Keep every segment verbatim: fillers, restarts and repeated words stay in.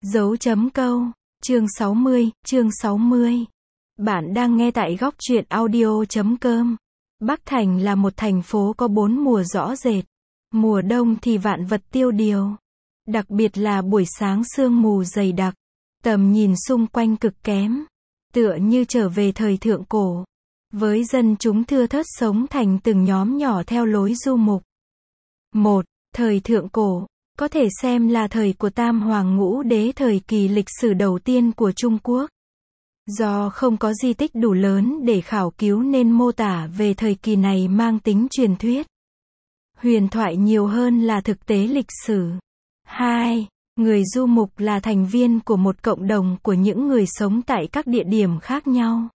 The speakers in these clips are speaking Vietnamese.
Dấu chấm câu. Chương sáu mươi, chương sáu mươi. Bạn đang nghe tại góc truyện audio chấm com. Bắc Thành là một thành phố có bốn mùa rõ rệt. Mùa đông thì vạn vật tiêu điều. Đặc biệt là buổi sáng sương mù dày đặc. Tầm nhìn xung quanh cực kém. Tựa như trở về thời thượng cổ. Với dân chúng thưa thớt sống thành từng nhóm nhỏ theo lối du mục. một. Thời thượng cổ. Có thể xem là thời của Tam Hoàng Ngũ Đế, thời kỳ lịch sử đầu tiên của Trung Quốc. Do không có di tích đủ lớn để khảo cứu nên mô tả về thời kỳ này mang tính truyền thuyết. Huyền thoại nhiều hơn là thực tế lịch sử. hai. Người du mục là thành viên của một cộng đồng của những người sống tại các địa điểm khác nhau.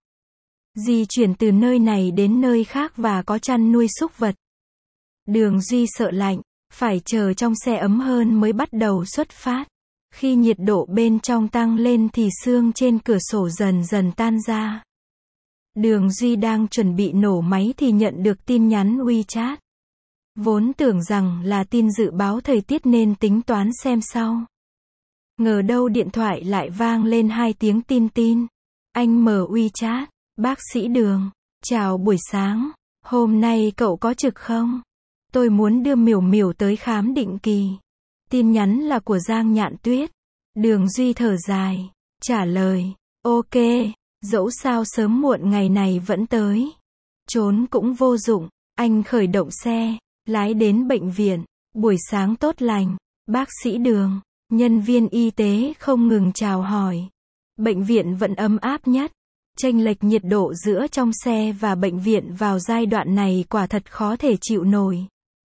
Di chuyển từ nơi này đến nơi khác và có chăn nuôi súc vật. Đường Duy sợ lạnh, phải chờ trong xe ấm hơn mới bắt đầu xuất phát. Khi nhiệt độ bên trong tăng lên thì sương trên cửa sổ dần dần tan ra. Đường Duy đang chuẩn bị nổ máy thì nhận được tin nhắn WeChat. Vốn tưởng rằng là tin dự báo thời tiết nên tính toán xem sau. Ngờ đâu điện thoại lại vang lên hai tiếng tin tin. Anh mở WeChat. Bác sĩ Đường. Chào buổi sáng. Hôm nay cậu có trực không? Tôi muốn đưa Miểu Miểu tới khám định kỳ. Tin nhắn là của Giang Nhạn Tuyết. Đường Duy thở dài. Trả lời. Ok. Dẫu sao sớm muộn ngày này vẫn tới. Trốn cũng vô dụng. Anh khởi động xe. Lái đến bệnh viện. Buổi sáng tốt lành. Bác sĩ Đường. Nhân viên y tế không ngừng chào hỏi. Bệnh viện vẫn ấm áp nhất. Chênh lệch nhiệt độ giữa trong xe và bệnh viện vào giai đoạn này quả thật khó thể chịu nổi.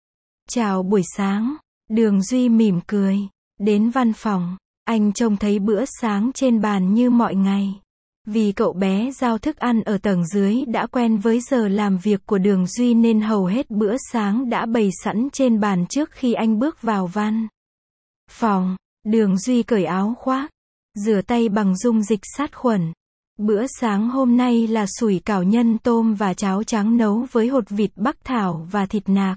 Chào buổi sáng. Đường Duy mỉm cười. Đến văn phòng. Anh trông thấy bữa sáng trên bàn như mọi ngày. Vì cậu bé giao thức ăn ở tầng dưới đã quen với giờ làm việc của Đường Duy nên hầu hết bữa sáng đã bày sẵn trên bàn trước khi anh bước vào văn phòng. Đường Duy cởi áo khoác. Rửa tay bằng dung dịch sát khuẩn. Bữa sáng hôm nay là sủi cảo nhân tôm và cháo trắng nấu với hột vịt bắc thảo và thịt nạc.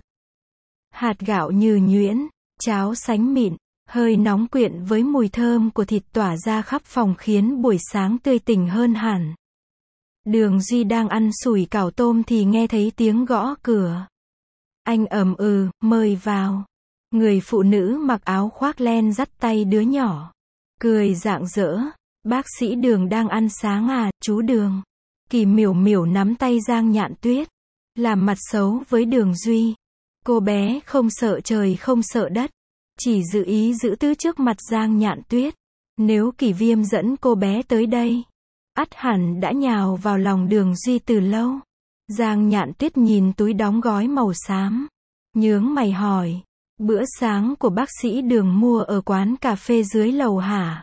Hạt gạo như nhuyễn, cháo sánh mịn, hơi nóng quyện với mùi thơm của thịt tỏa ra khắp phòng khiến buổi sáng tươi tỉnh hơn hẳn. Đường Duy đang ăn sủi cảo tôm thì nghe thấy tiếng gõ cửa. Anh ầm ừ, mời vào. Người phụ nữ mặc áo khoác len dắt tay đứa nhỏ. Cười rạng rỡ. Bác sĩ Đường đang ăn sáng à, chú Đường. Kỳ Miểu Miểu nắm tay Giang Nhạn Tuyết. Làm mặt xấu với Đường Duy. Cô bé không sợ trời không sợ đất. Chỉ giữ ý giữ tứ trước mặt Giang Nhạn Tuyết. Nếu Kỳ Viêm dẫn cô bé tới đây, ắt hẳn đã nhào vào lòng Đường Duy từ lâu. Giang Nhạn Tuyết nhìn túi đóng gói màu xám. Nhướng mày hỏi. Bữa sáng của bác sĩ Đường mua ở quán cà phê dưới lầu hả?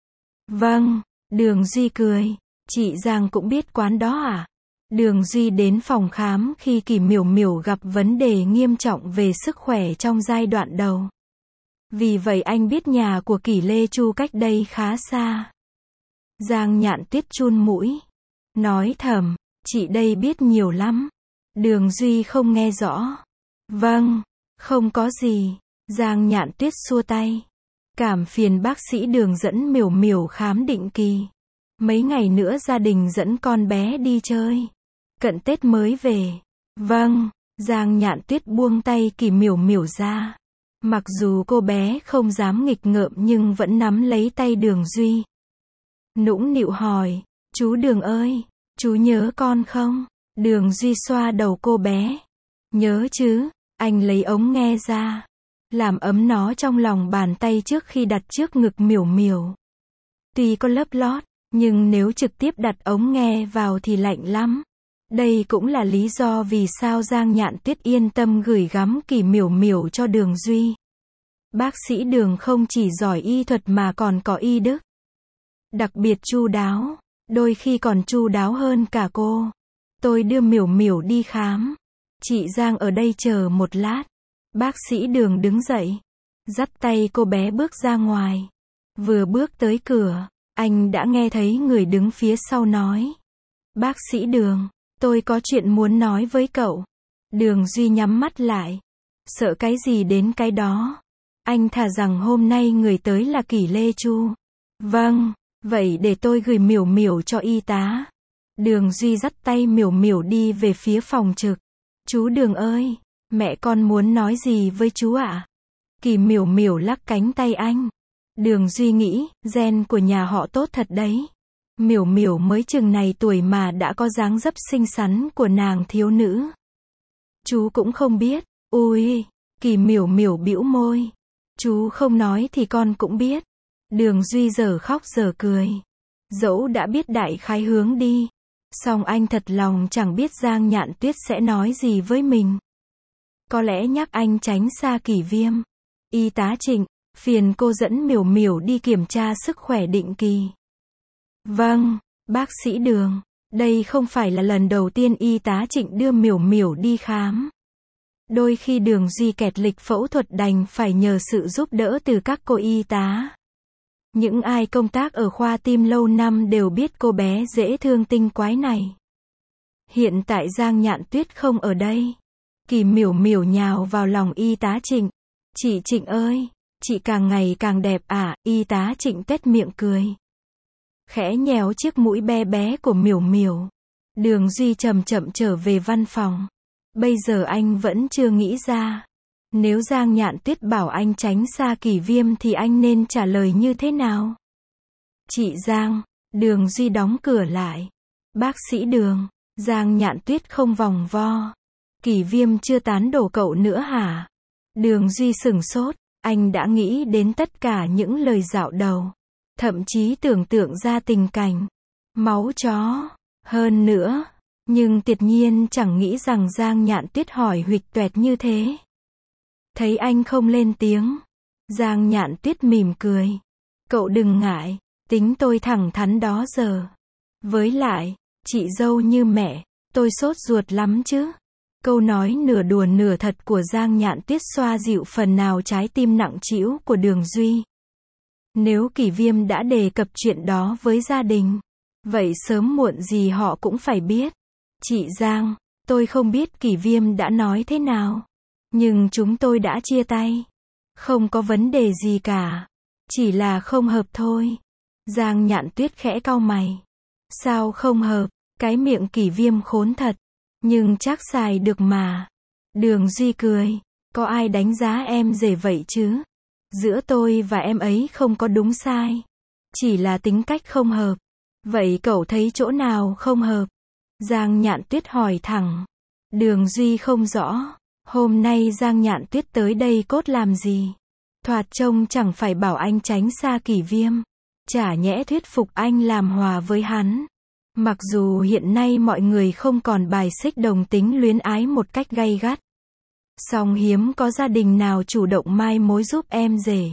Vâng. Đường Duy cười. Chị Giang cũng biết quán đó à? Đường Duy đến phòng khám khi Kỳ Miểu Miểu gặp vấn đề nghiêm trọng về sức khỏe trong giai đoạn đầu. Vì vậy anh biết nhà của Kỳ Lê Chu cách đây khá xa. Giang Nhạn Tuyết chun mũi. Nói thầm, chị đây biết nhiều lắm. Đường Duy không nghe rõ. Vâng, không có gì. Giang Nhạn Tuyết xua tay. Cảm phiền bác sĩ Đường dẫn Miểu Miểu khám định kỳ. Mấy ngày nữa gia đình dẫn con bé đi chơi. Cận Tết mới về. Vâng. Giang Nhạn Tuyết buông tay Kỳ Miểu Miểu ra. Mặc dù cô bé không dám nghịch ngợm nhưng vẫn nắm lấy tay Đường Duy. Nũng nịu hỏi. Chú Đường ơi, chú nhớ con không? Đường Duy xoa đầu cô bé. Nhớ chứ. Anh lấy ống nghe ra. Làm ấm nó trong lòng bàn tay trước khi đặt trước ngực Miểu Miểu. Tuy có lớp lót, nhưng nếu trực tiếp đặt ống nghe vào thì lạnh lắm. Đây cũng là lý do vì sao Giang Nhạn Tuyết yên tâm gửi gắm Kỳ Miểu Miểu cho Đường Duy. Bác sĩ Đường không chỉ giỏi y thuật mà còn có y đức. Đặc biệt chu đáo, đôi khi còn chu đáo hơn cả cô. Tôi đưa Miểu Miểu đi khám. Chị Giang ở đây chờ một lát. Bác sĩ Đường đứng dậy. Dắt tay cô bé bước ra ngoài. Vừa bước tới cửa, anh đã nghe thấy người đứng phía sau nói. Bác sĩ Đường, tôi có chuyện muốn nói với cậu. Đường Duy nhắm mắt lại. Sợ cái gì đến cái đó. Anh thà rằng hôm nay người tới là Kỳ Lê Chu. Vâng, vậy để tôi gửi Miểu Miểu cho y tá. Đường Duy dắt tay Miểu Miểu đi về phía phòng trực. Chú Đường ơi, mẹ con muốn nói gì với chú ạ? Kỳ Miểu Miểu lắc cánh tay anh. Đường Duy nghĩ, gen của nhà họ tốt thật đấy. Miểu Miểu mới chừng này tuổi mà đã có dáng dấp xinh xắn của nàng thiếu nữ. Chú cũng không biết. Ui, Kỳ Miểu Miểu bĩu môi. Chú không nói thì con cũng biết. Đường Duy giờ khóc giờ cười. Dẫu đã biết đại khái hướng đi, song anh thật lòng chẳng biết Giang Nhạn Tuyết sẽ nói gì với mình. Có lẽ nhắc anh tránh xa Kỷ Viêm. Y tá Trịnh, phiền cô dẫn Miểu Miểu đi kiểm tra sức khỏe định kỳ. Vâng, bác sĩ Đường. Đây không phải là lần đầu tiên y tá Trịnh đưa Miểu Miểu đi khám. Đôi khi Đường Duy kẹt lịch phẫu thuật đành phải nhờ sự giúp đỡ từ các cô y tá. Những ai công tác ở khoa tim lâu năm đều biết cô bé dễ thương tinh quái này. Hiện tại Giang Nhạn Tuyết không ở đây. Kỳ Miểu Miểu nhào vào lòng y tá Trịnh. Chị Trịnh ơi, chị càng ngày càng đẹp à, y tá Trịnh tét miệng cười. Khẽ nhéo chiếc mũi bé bé của Miểu Miểu. Đường Duy chậm chậm trở về văn phòng. Bây giờ anh vẫn chưa nghĩ ra. Nếu Giang Nhạn Tuyết bảo anh tránh xa Kỷ Viêm thì anh nên trả lời như thế nào? Chị Giang, Đường Duy đóng cửa lại. Bác sĩ Đường, Giang Nhạn Tuyết không vòng vo. Kỷ Viêm chưa tán đổ cậu nữa hả? Đường Duy sửng sốt, anh đã nghĩ đến tất cả những lời dạo đầu. Thậm chí tưởng tượng ra tình cảnh máu chó. Hơn nữa, nhưng tuyệt nhiên chẳng nghĩ rằng Giang Nhạn Tuyết hỏi huỵch toẹt như thế. Thấy anh không lên tiếng, Giang Nhạn Tuyết mỉm cười. Cậu đừng ngại, tính tôi thẳng thắn đó giờ. Với lại, chị dâu như mẹ, tôi sốt ruột lắm chứ. Câu nói nửa đùa nửa thật của Giang Nhạn Tuyết xoa dịu phần nào trái tim nặng trĩu của Đường Duy. Nếu Kỷ Viêm đã đề cập chuyện đó với gia đình, vậy sớm muộn gì họ cũng phải biết. Chị Giang, tôi không biết Kỷ Viêm đã nói thế nào, nhưng chúng tôi đã chia tay. Không có vấn đề gì cả, chỉ là không hợp thôi. Giang Nhạn Tuyết khẽ cau mày. Sao không hợp? Cái miệng Kỷ Viêm khốn thật, nhưng chắc xài được mà. Đường Duy cười. Có ai đánh giá em rể vậy chứ? Giữa tôi và em ấy không có đúng sai, chỉ là tính cách không hợp. Vậy cậu thấy chỗ nào không hợp? Giang Nhạn Tuyết hỏi thẳng. Đường Duy không rõ. Hôm nay Giang Nhạn Tuyết tới đây cốt làm gì? Thoạt trông chẳng phải bảo anh tránh xa Kỷ Viêm, chả nhẽ thuyết phục anh làm hòa với hắn. Mặc dù hiện nay mọi người không còn bài xích đồng tính luyến ái một cách gay gắt, song hiếm có gia đình nào chủ động mai mối giúp em rể.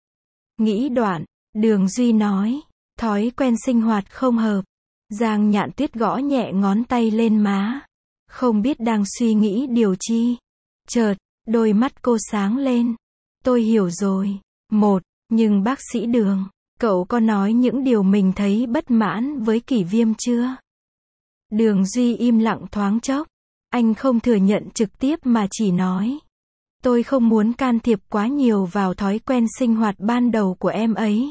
Nghĩ đoạn, Đường Duy nói, thói quen sinh hoạt không hợp. Giang Nhạn Tuyết gõ nhẹ ngón tay lên má, không biết đang suy nghĩ điều chi. Chợt, đôi mắt cô sáng lên. Tôi hiểu rồi. Một, nhưng bác sĩ Đường, cậu có nói những điều mình thấy bất mãn với Kỷ Viêm chưa? Đường Duy im lặng thoáng chốc. Anh không thừa nhận trực tiếp mà chỉ nói, tôi không muốn can thiệp quá nhiều vào thói quen sinh hoạt ban đầu của em ấy.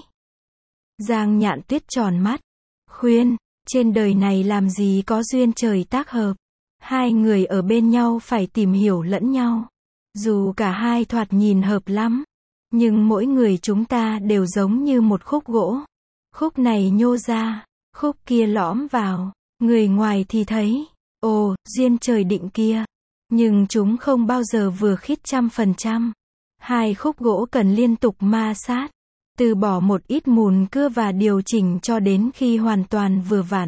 Giang Nhạn Tuyết tròn mắt, khuyên, trên đời này làm gì có duyên trời tác hợp. Hai người ở bên nhau phải tìm hiểu lẫn nhau. Dù cả hai thoạt nhìn hợp lắm, nhưng mỗi người chúng ta đều giống như một khúc gỗ. Khúc này nhô ra, khúc kia lõm vào. Người ngoài thì thấy, ồ, duyên trời định kia. Nhưng chúng không bao giờ vừa khít trăm phần trăm. Hai khúc gỗ cần liên tục ma sát, từ bỏ một ít mùn cưa và điều chỉnh cho đến khi hoàn toàn vừa vặn.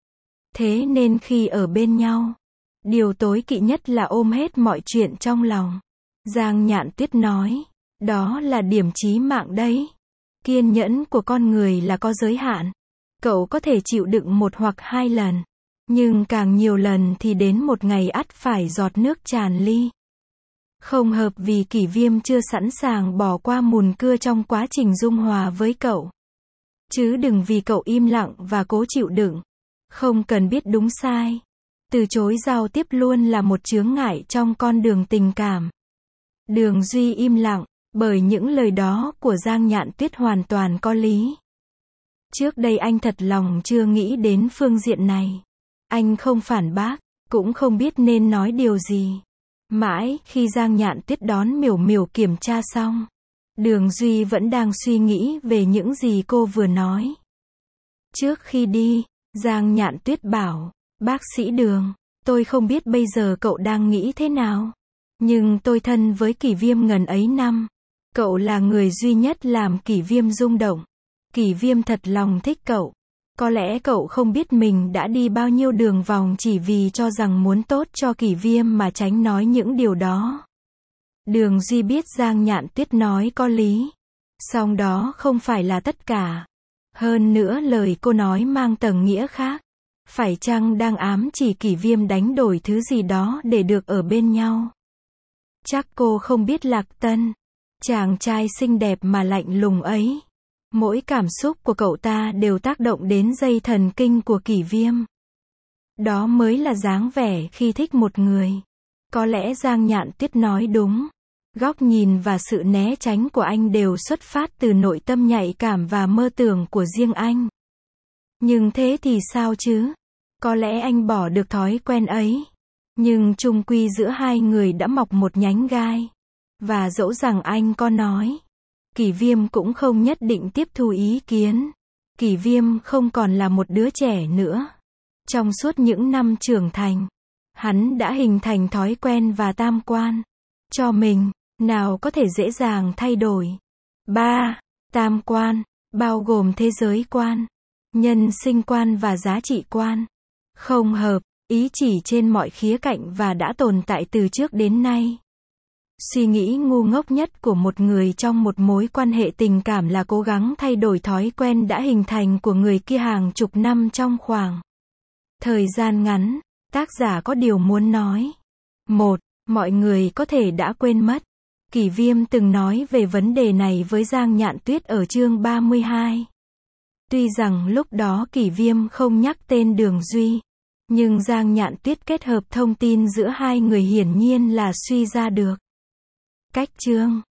Thế nên khi ở bên nhau, điều tối kỵ nhất là ôm hết mọi chuyện trong lòng. Giang Nhạn Tuyết nói, đó là điểm chí mạng đấy. Kiên nhẫn của con người là có giới hạn. Cậu có thể chịu đựng một hoặc hai lần, nhưng càng nhiều lần thì đến một ngày ắt phải giọt nước tràn ly. Không hợp vì Kỷ Viêm chưa sẵn sàng bỏ qua mùn cưa trong quá trình dung hòa với cậu. Chứ đừng vì cậu im lặng và cố chịu đựng. Không cần biết đúng sai. Từ chối giao tiếp luôn là một chướng ngại trong con đường tình cảm. Đường Duy im lặng, bởi những lời đó của Giang Nhạn Tuyết hoàn toàn có lý. Trước đây anh thật lòng chưa nghĩ đến phương diện này. Anh không phản bác, cũng không biết nên nói điều gì. Mãi, khi Giang Nhạn Tuyết đón Miểu Miểu kiểm tra xong, Đường Duy vẫn đang suy nghĩ về những gì cô vừa nói. Trước khi đi, Giang Nhạn Tuyết bảo, bác sĩ Đường, tôi không biết bây giờ cậu đang nghĩ thế nào. Nhưng tôi thân với Kỷ Viêm ngần ấy năm. Cậu là người duy nhất làm Kỷ Viêm rung động. Kỷ Viêm thật lòng thích cậu. Có lẽ cậu không biết mình đã đi bao nhiêu đường vòng chỉ vì cho rằng muốn tốt cho Kỷ Viêm mà tránh nói những điều đó. Đường Duy biết Giang Nhạn Tuyết nói có lý. Song đó không phải là tất cả. Hơn nữa lời cô nói mang tầng nghĩa khác. Phải chăng đang ám chỉ Kỷ Viêm đánh đổi thứ gì đó để được ở bên nhau? Chắc cô không biết Lạc Tân, chàng trai xinh đẹp mà lạnh lùng ấy. Mỗi cảm xúc của cậu ta đều tác động đến dây thần kinh của Kỷ Viêm. Đó mới là dáng vẻ khi thích một người. Có lẽ Giang Nhạn Tuyết nói đúng. Góc nhìn và sự né tránh của anh đều xuất phát từ nội tâm nhạy cảm và mơ tưởng của riêng anh. Nhưng thế thì sao chứ? Có lẽ anh bỏ được thói quen ấy. Nhưng chung quy giữa hai người đã mọc một nhánh gai. Và dẫu rằng anh có nói, Kỷ Viêm cũng không nhất định tiếp thu ý kiến. Kỷ Viêm không còn là một đứa trẻ nữa. Trong suốt những năm trưởng thành, hắn đã hình thành thói quen và tam quan cho mình, nào có thể dễ dàng thay đổi. ba. Tam quan, bao gồm thế giới quan, nhân sinh quan và giá trị quan. Không hợp, ý chỉ trên mọi khía cạnh và đã tồn tại từ trước đến nay. Suy nghĩ ngu ngốc nhất của một người trong một mối quan hệ tình cảm là cố gắng thay đổi thói quen đã hình thành của người kia hàng chục năm trong khoảng thời gian ngắn. Tác giả có điều muốn nói. một. Mọi người có thể đã quên mất. Kỷ Viêm từng nói về vấn đề này với Giang Nhạn Tuyết ở chương ba mươi hai. Tuy rằng lúc đó Kỷ Viêm không nhắc tên Đường Duy, nhưng Giang Nhạn Tuyết kết hợp thông tin giữa hai người hiển nhiên là suy ra được. Cách chương